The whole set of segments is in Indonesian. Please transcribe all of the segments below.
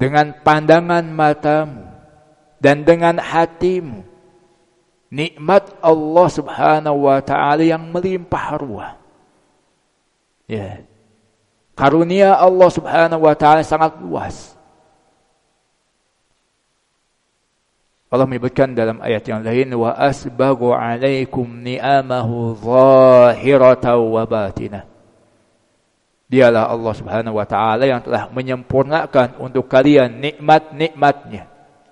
dengan pandangan matamu dan dengan hatimu nikmat Allah Subhanahu wa taala yang melimpah ruah. Ya. Karunia Allah Subhanahu wa taala sangat luas. Allah menyebutkan dalam ayat yang lain, wa asbaghu 'alaikum ni'amahu zahiratan wa batinah. Dialah Allah Subhanahu wa taala yang telah menyempurnakan untuk kalian nikmat-nikmatnya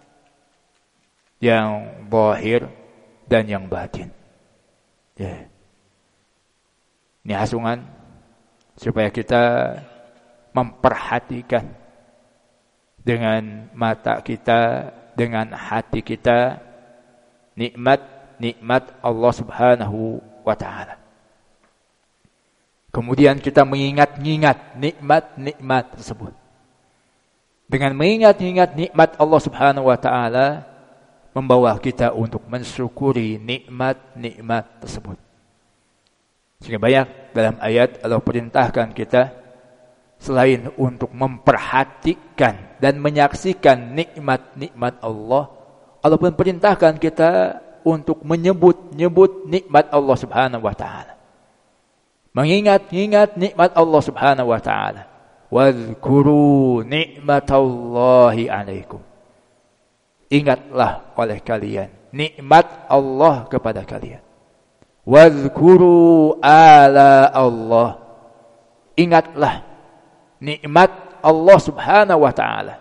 yang zahir dan yang batin. Ya. Ini hasungan supaya kita memperhatikan dengan mata kita, dengan hati kita nikmat-nikmat Allah Subhanahu wa taala. Kemudian kita mengingat-ingat nikmat-nikmat tersebut. Dengan mengingat-ingat nikmat Allah Subhanahu wa taala membawa kita untuk mensyukuri nikmat-nikmat tersebut. Sehingga banyak dalam ayat Allah perintahkan kita selain untuk memperhatikan dan menyaksikan nikmat-nikmat Allah, Allah pun perintahkan kita untuk menyebut-nyebut nikmat Allah Subhanahu wa taala. Mengingat-ingat nikmat Allah Subhanahu wa taala. Wadhkuru nikmatallahi 'alaikum. Ingatlah oleh kalian nikmat Allah kepada kalian. Wadhkuru ala Allah. Ingatlah nikmat Allah Subhanahu wa taala.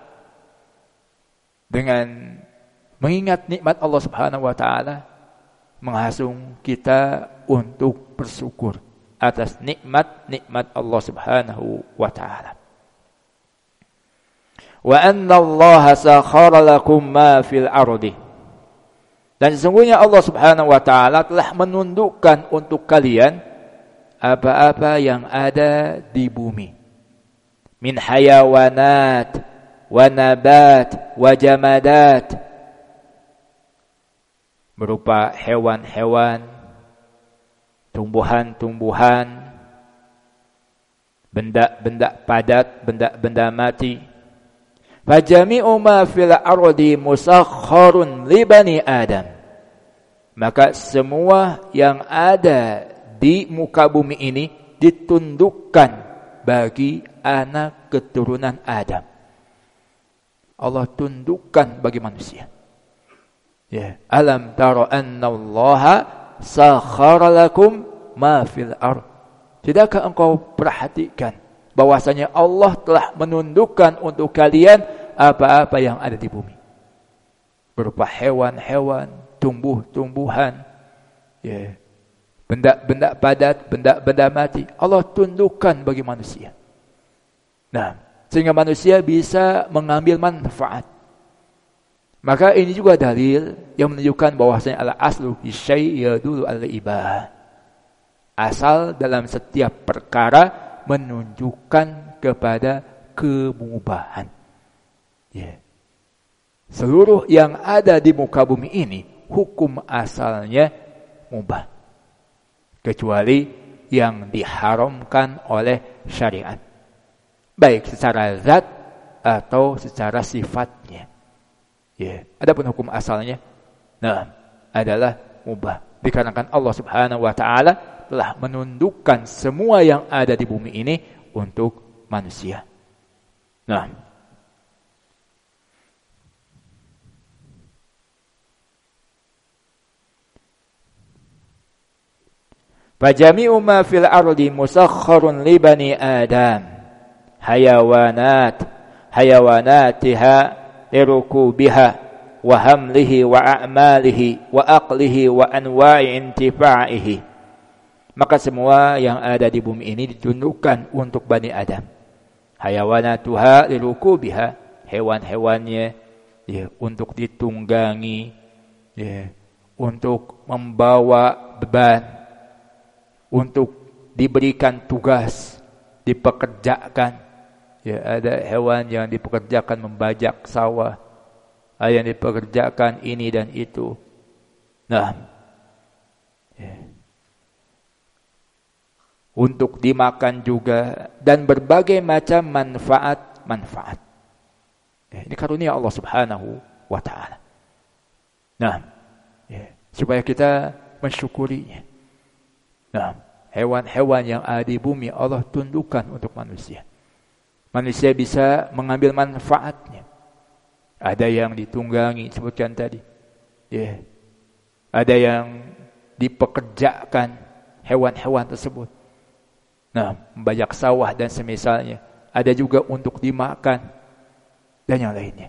Dengan mengingat nikmat Allah Subhanahu wa taala, menghasung kita untuk bersyukur atas nikmat-nikmat Allah Subhanahu wa taala. Wa anna Allah sakhara lakum ma fil ardi. Dan sesungguhnya Allah Subhanahu wa taala telah menundukkan untuk kalian apa-apa yang ada di bumi. Min hayawanat wa nabat wa jamadat, berupa hewan-hewan, tumbuhan-tumbuhan, benda-benda padat, benda-benda mati. Fajami'u ma fil ardi musakhkharun li bani Adam. Maka semua yang ada di muka bumi ini ditundukkan bagi anak keturunan Adam. Allah tundukkan bagi manusia. Ya, alam tara anna Allah sakhara lakum ma fil ard. Tidakkah engkau perhatikan bahwasanya Allah telah menundukkan untuk kalian apa-apa yang ada di bumi, berupa hewan-hewan, tumbuh-tumbuhan, ya, benda-benda padat, benda-benda mati. Allah tundukkan bagi manusia. Nah, sehingga manusia bisa mengambil manfaat. Maka ini juga dalil yang menunjukkan bahwasanya al-aslu fi syai' yadullu al-ibah. Asal dalam setiap perkara menunjukkan kepada kemubahan. Ya. Seluruh yang ada di muka bumi ini hukum asalnya mubah, kecuali yang diharamkan oleh syariat, baik secara zat atau secara sifatnya. Ya. Adapun hukum asalnya adalah mubah, dikarenakan Allah Subhanahu wa taala telah menundukkan semua yang ada di bumi ini untuk manusia. Nah, fajami'u ma fil ardi musakhkharun li bani Adam hayawanatiha lirukubiha wa hamlihi wa a'malihi wa aqlihi wa anwa'i intifa'ihi. Maka semua yang ada di bumi ini ditundukkan untuk Bani Adam. Hayawanatuha lirukubiha, hewan-hewannya ya, untuk ditunggangi, ya, untuk membawa beban, untuk diberikan tugas, dipekerjakan. Ya, ada hewan yang dipekerjakan membajak sawah, ada yang dipekerjakan ini dan itu. Nah, ya, untuk dimakan juga, dan berbagai macam manfaat-manfaat. karunia Allah Subhanahu wa taala. Nah, supaya kita mensyukurinya. Nah, hewan-hewan yang ada di bumi Allah tundukkan untuk manusia. Manusia bisa mengambil manfaatnya. Ada yang ditunggangi, sebutkan tadi. Ada yang dipekerjakan hewan-hewan tersebut. Nah, membajak sawah dan semisalnya. Ada juga untuk dimakan dan yang lainnya.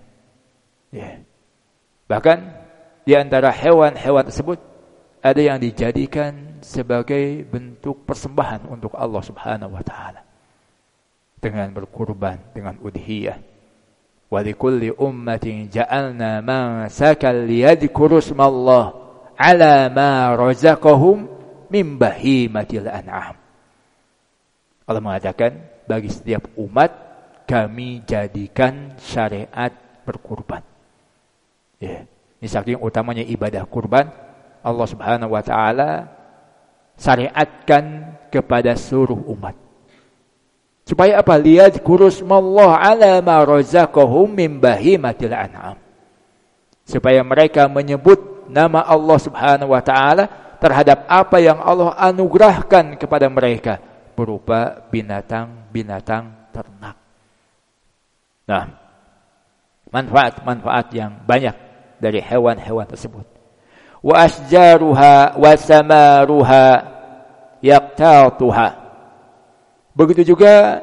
Bahkan di antara hewan-hewan tersebut ada yang dijadikan sebagai bentuk persembahan untuk Allah Subhanahu wa taala. Dengan berkurban, dengan udhiyah. Wa likulli ummatin ja'alna mansakan liyadhkuru ismallah 'ala ma razaqahum min bahimatil an'am. Allah mengatakan bagi setiap umat kami jadikan syariat berkurban. Ini saking utamanya ibadah kurban, Allah Subhanahu wa taala syariatkan kepada seluruh umat. Supaya apa? Liyadhkuru ismallah 'ala ma razaqahum min bahimatil an'am. Supaya mereka menyebut nama Allah Subhanahu wa taala terhadap apa yang Allah anugerahkan kepada mereka berupa binatang-binatang ternak. Nah, manfaat-manfaat yang banyak dari hewan-hewan tersebut. Wa asjaruha wa samaruha yaqtatuha. Begitu juga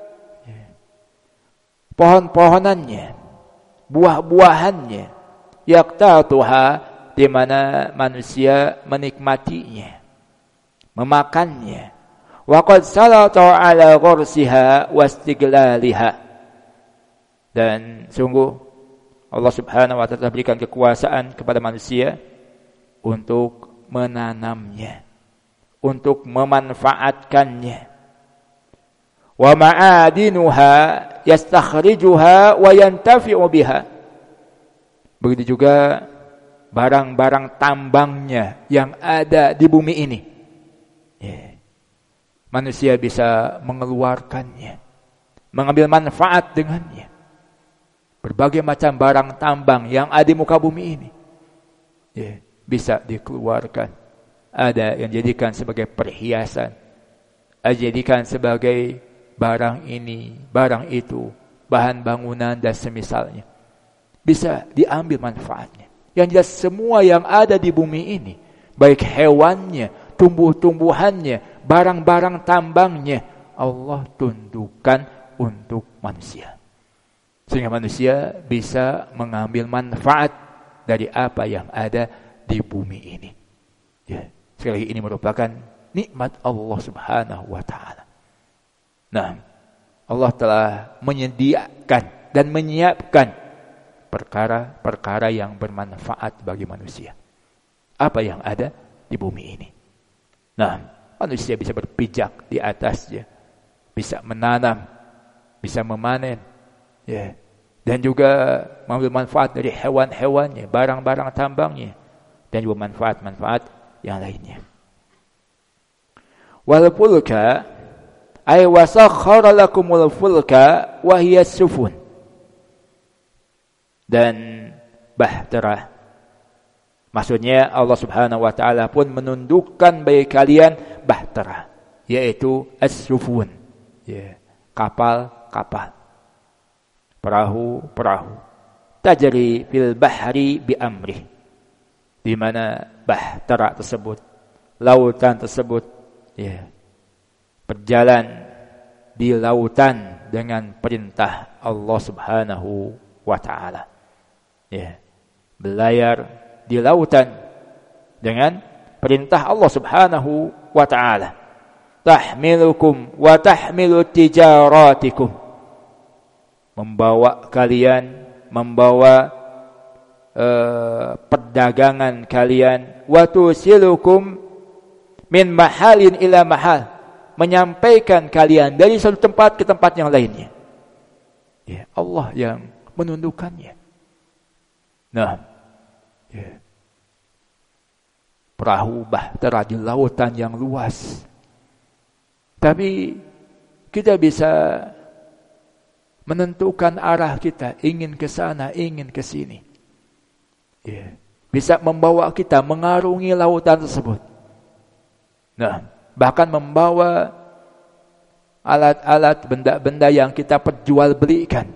pohon-pohonannya, buah-buahannya, yaqtatuha, di mana manusia menikmatinya, memakannya. Wa qad salata 'ala ghursiha wastiglaliha. Dan sungguh Allah Subhanahu wa taala berikan kekuasaan kepada manusia untuk menanamnya, untuk memanfaatkannya. Wa ma'adinuha yastakhrijuha wa yantafi'u biha. Begitu juga barang-barang tambangnya yang ada di bumi ini. Manusia bisa mengeluarkannya, mengambil manfaat dengannya. Berbagai macam barang tambang yang ada di muka bumi ini bisa dikeluarkan. Ada yang dijadikan sebagai perhiasan, ada dijadikan sebagai barang ini, barang itu, bahan bangunan dan semisalnya. Bisa diambil manfaatnya. Yang jelas semua yang ada di bumi ini, baik hewannya, tumbuh-tumbuhannya, barang-barang tambangnya, Allah tundukkan untuk manusia. Sehingga manusia bisa mengambil manfaat dari apa yang ada di bumi ini. Sekali lagi ini merupakan nikmat Allah Subhanahu wa taala. Nah, Allah telah menyediakan dan menyiapkan perkara-perkara yang bermanfaat bagi manusia. Apa yang ada di bumi ini. Nah, manusia bisa berpijak di atasnya, bisa menanam, bisa memanen, dan juga mengambil manfaat dari hewan-hewannya, barang-barang tambangnya, dan juga manfaat-manfaat yang lainnya. Wal fulka ay wasakhkhara lakumul fulka wa hiya sufun. Dan bahtera, maksudnya Allah Subhanahu wa taala pun menundukkan bagi kalian bahtera, yaitu as-sufun, kapal-kapal, perahu-perahu, tajri fil bahri bi amrih, di mana bahtera tersebut, lautan tersebut, berjalan di lautan dengan perintah Allah Subhanahu wa taala. Berlayar di lautan dengan perintah Allah Subhanahu wa taala. Tahmilukum wa tahmilu tijaratikum. Membawa kalian, membawa perdagangan kalian, wa tusilukum min mahalin ila mahal, menyampaikan kalian dari satu tempat ke tempat yang lainnya. Allah yang menundukkannya. Nah, perahu bahtera di lautan yang luas. Tapi kita bisa menentukan arah kita, ingin ke sana, ingin ke sini. Bisa membawa kita mengarungi lautan tersebut. Nah, bahkan membawa alat-alat, benda-benda yang kita perjualbelikan,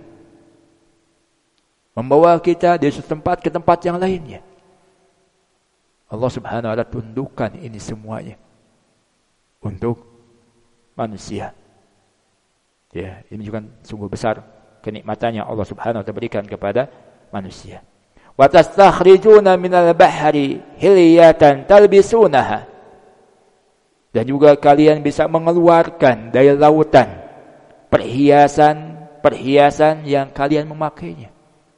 membawa kita dari satu tempat ke tempat yang lainnya. Allah Subhanahu wa ta'ala tundukkan ini semuanya untuk manusia. Ini juga sungguh besar kenikmatannya Allah Subhanahu wa ta'ala berikan kepada manusia. Wa tastakhrijuna minal bahri hilyatan talbisunaha. Dan juga kalian bisa mengeluarkan dari lautan perhiasan yang kalian memakainya.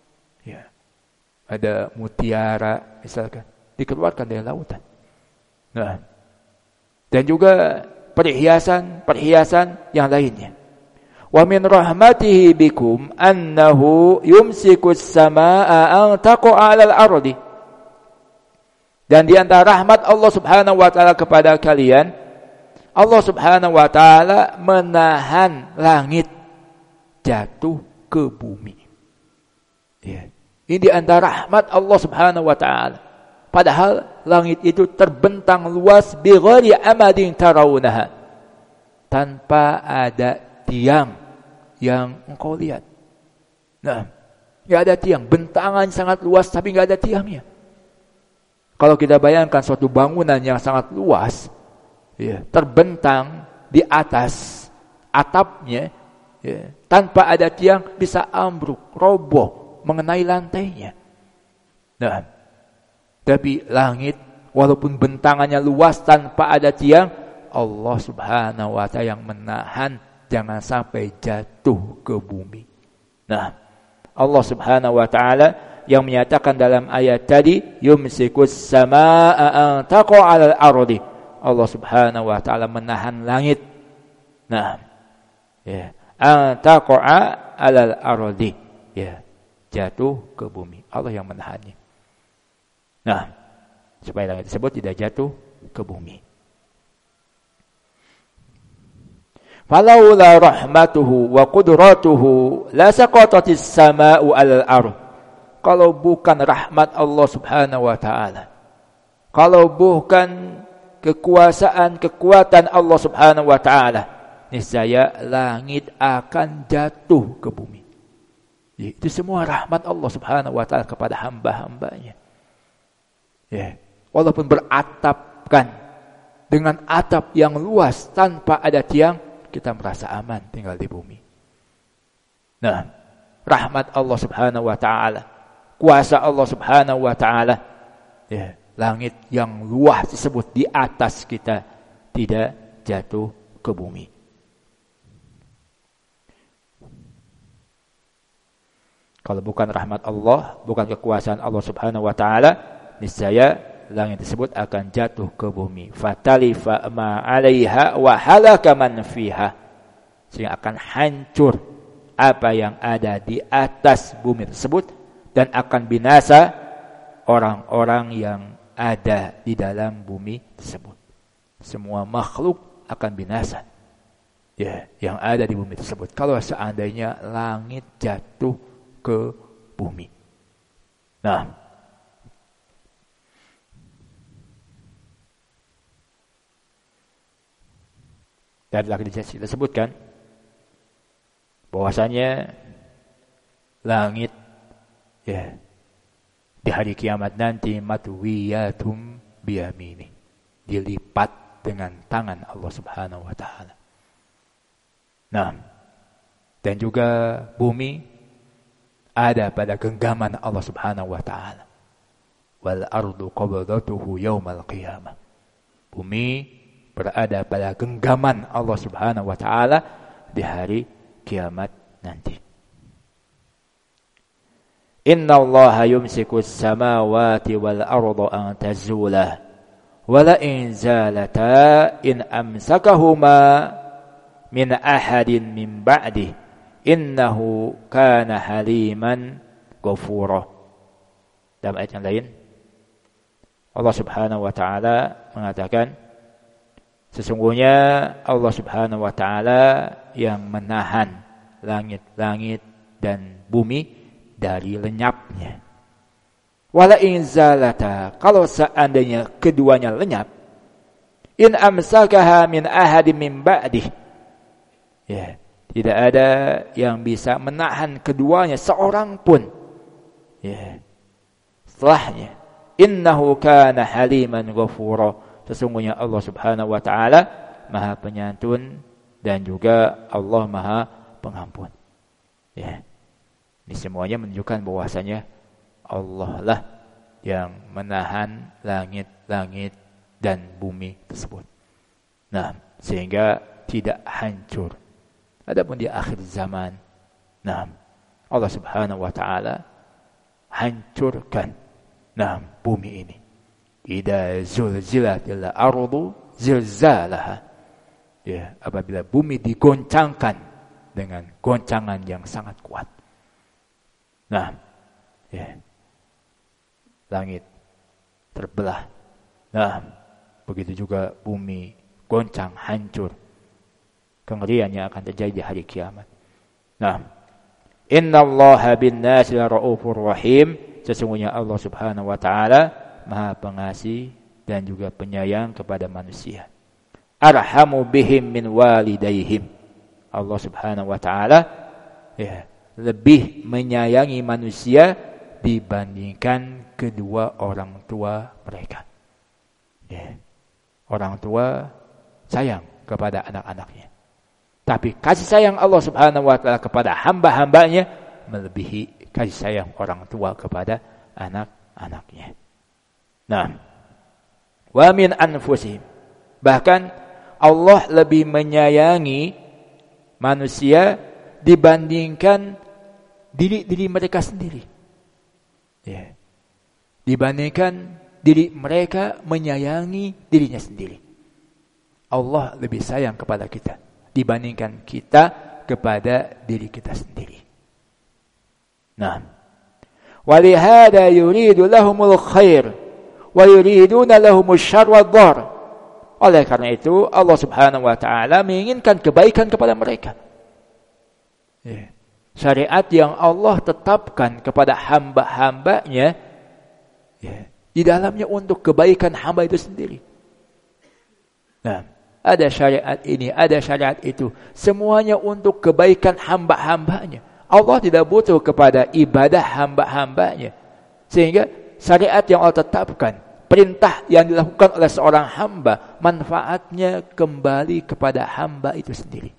Ada mutiara misalkan, dikeluarkan dari lautan. Nah, dan juga perhiasan yang lainnya. Wa min rahmatihi bikum annahu yumsikus samaa'a an taqa'a 'alal ardi. Dan di antara rahmat Allah Subhanahu wa taala kepada kalian, Allah Subhanahu wa taala menahan langit jatuh ke bumi. Ini di antara rahmat Allah Subhanahu wa taala. Padahal langit itu terbentang luas bi ghairi amadin tarawunaha, tanpa ada tiang yang engkau lihat. Nah, enggak ada tiang, bentangan sangat luas tapi enggak ada tiangnya. Kalau kita bayangkan suatu bangunan yang sangat luas, terbentang di atas atapnya, tanpa ada tiang, bisa ambruk, roboh, mengenai lantainya. Nah, tapi langit, walaupun bentangannya luas tanpa ada tiang, Allah Subhanahu wa ta'ala yang menahan jangan sampai jatuh ke bumi. Nah, Allah Subhanahu wa ta'ala yang menyatakan dalam ayat tadi, yumsikus samaa'a an taqa'a 'alal ardi. Allah Subhanahu wa ta'ala menahan langit. Nah, an taqa'a 'alal ardi. Jatuh ke bumi. Allah yang menahannya. Nah, supaya langit tersebut tidak jatuh ke bumi. Falaula rahmatuhu wa qudratuhu la saqatatis samaa'u 'alal ardh. Kalau bukan rahmat Allah Subhanahu wa taala, kalau bukan kekuatan Allah Subhanahu wa taala, niscaya langit akan jatuh ke bumi. Itu semua rahmat Allah Subhanahu wa taala kepada hamba-hambanya. Walaupun beratapkan dengan atap yang luas tanpa ada tiang, kita merasa aman tinggal di bumi. Nah, rahmat Allah Subhanahu wa taala, kuasa Allah Subhanahu wa taala, langit yang luas tersebut di atas kita tidak jatuh ke bumi. Kalau bukan rahmat Allah, bukan kekuasaan Allah Subhanahu wa taala, niscaya langit tersebut akan jatuh ke bumi. Fatalifa ma 'alaiha wa halaka man fiha. Sehingga akan hancur apa yang ada di atas bumi tersebut dan akan binasa orang-orang yang ada di dalam bumi tersebut. Semua makhluk akan binasa. Yang ada di bumi tersebut. Kalau seandainya langit jatuh ke bumi. Nah, dan telah disebutkan bahwasanya langit di hari kiamat nanti matwiyatum biyamini, dilipat dengan tangan Allah Subhanahu wa taala. Nah, dan juga bumi ada pada genggaman Allah Subhanahu wa taala. Wal ardu qabdatuhu yaumal qiyamah. Bumi berada pada genggaman Allah Subhanahu wa taala di hari kiamat nanti. Inna Allaha yumsikus samawati wal arda an tazulah wa la in zalata in amsakahuma min ahadin min ba'di innahu kana haliman ghafura. Dalam ayat yang lain Allah Subhanahu wa taala mengatakan, sesungguhnya Allah Subhanahu wa taala yang menahan langit-langit dan bumi dari lenyapnya. Wala in zalata, kalau seandainya keduanya lenyap, in amsakaha min ahadin min ba'dih, ya, tidak ada yang bisa menahan keduanya seorang pun, ya, setelahnya. Innahu kana haliman ghafura, sesungguhnya Allah Subhanahu wa taala Maha Penyantun dan juga Allah Maha Pengampun. Ya. Ini semuanya menunjukkan bahwasanya Allah lah yang menahan langit-langit dan bumi tersebut. Nah, sehingga tidak hancur. Adapun di akhir zaman, nah, Allah Subhanahu wa taala hancurkan bumi ini. Idza zulzilatil ardu zilzalaha. Ya, apabila bumi digoncangkan dengan goncangan yang sangat kuat. Nah, ya, langit terbelah. Nah, begitu juga bumi goncang, hancur. Kengerian yang akan terjadi di hari kiamat. Nah, innallaha bin-nasi laraufur rahim, sesungguhnya Allah Subhanahu wa taala Maha Pengasih dan juga penyayang kepada manusia. Arhamu bihim min walidaihim. Allah Subhanahu wa taala, ya, lebih menyayangi manusia dibandingkan kedua orang tua mereka. Ya. Orang tua sayang kepada anak-anaknya. Tapi kasih sayang Allah Subhanahu wa taala kepada hamba-hambanya melebihi kasih sayang orang tua kepada anak-anaknya. Nah, wa min anfusihim. Bahkan Allah lebih menyayangi manusia dibandingkan diri mereka sendiri. Ya. Dibandingkan diri mereka menyayangi dirinya sendiri. Allah lebih sayang kepada kita dibandingkan kita kepada diri kita sendiri. Nah, walihada yuridu lahumul khair wa yuriduna lahumus syarr wad-dhar. Oleh karena itu Allah Subhanahu wa taala menginginkan kebaikan kepada mereka. Ya. Syariat yang Allah tetapkan kepada hamba-hambanya, ya, di dalamnya untuk kebaikan hamba itu sendiri. Nah, ada syariat ini, ada syariat itu, semuanya untuk kebaikan hamba-hambanya. Allah tidak butuh kepada ibadah hamba-hambanya. Sehingga syariat yang Allah tetapkan, perintah yang dilakukan oleh seorang hamba, manfaatnya kembali kepada hamba itu sendiri.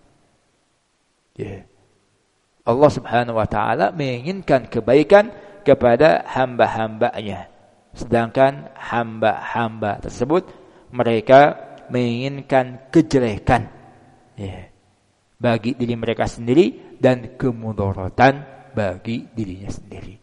Yeah. Allah Subhanahu wa taala menginginkan kebaikan kepada hamba-hambanya. Sedangkan hamba-hamba tersebut mereka menginginkan kejelekan, yeah, bagi diri mereka sendiri dan kemudaratan bagi dirinya sendiri.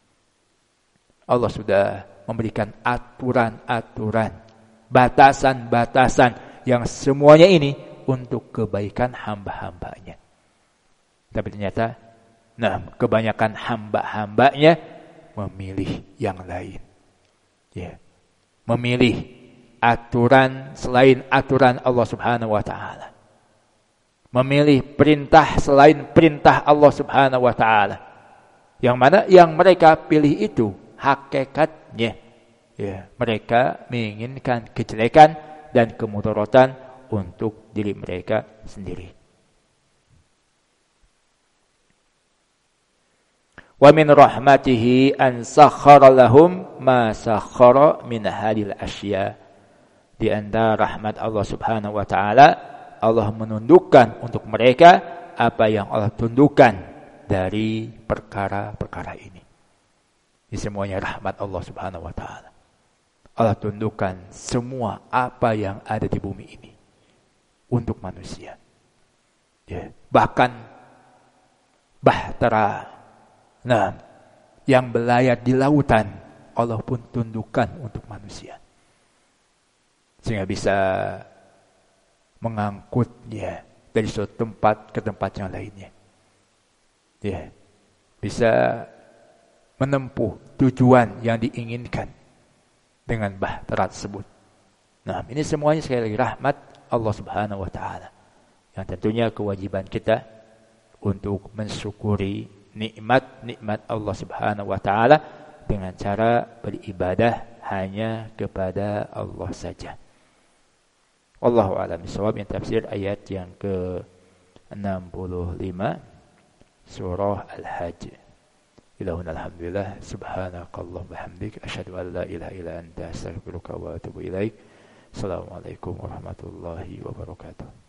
Allah sudah memberikan aturan-aturan, batasan-batasan yang semuanya ini untuk kebaikan hamba-hambanya. Tapi ternyata, kebanyakan hamba-hambanya memilih yang lain. Ya. Memilih aturan selain aturan Allah Subhanahu wa taala. Memilih perintah selain perintah Allah Subhanahu wa taala. Yang mana yang mereka pilih itu hakikatnya, ya, mereka menginginkan kejelekan dan kemudaratan untuk diri mereka sendiri. Wa min rahmatihi an sakhkhara lahum ma sakhkhara min hadhil asya. Di antara rahmat Allah Subhanahu wa taala, Allah menundukkan untuk mereka apa yang Allah tundukkan dari perkara-perkara ini. Ini semuanya rahmat Allah Subhanahu wa taala. Allah tundukkan semua apa yang ada di bumi ini untuk manusia. Ya, bahkan bahtera, yang belayar di lautan, Allah pun tundukkan untuk manusia. Sehingga bisa mengangkutnya dari suatu tempat ke tempat yang lainnya. Ya, bisa menempuh tujuan yang diinginkan dengan bahtera tersebut. Nah, ini semuanya sekali lagi rahmat Allah Subhanahu wa taala. Yang tentunya kewajiban kita untuk mensyukuri nikmat-nikmat Allah Subhanahu wa taala dengan cara beribadah hanya kepada Allah saja. Wallahu a'lam bishawab. Yang tafsir ayat yang ke-65 surah Al-Hajj. Ilahuna alhamdulillah subhanakallah bihamdik asyhadu an la ilaha illa anta astaghfiruka wa atubu ilaik. Assalamualaikum warahmatullahi wabarakatuh.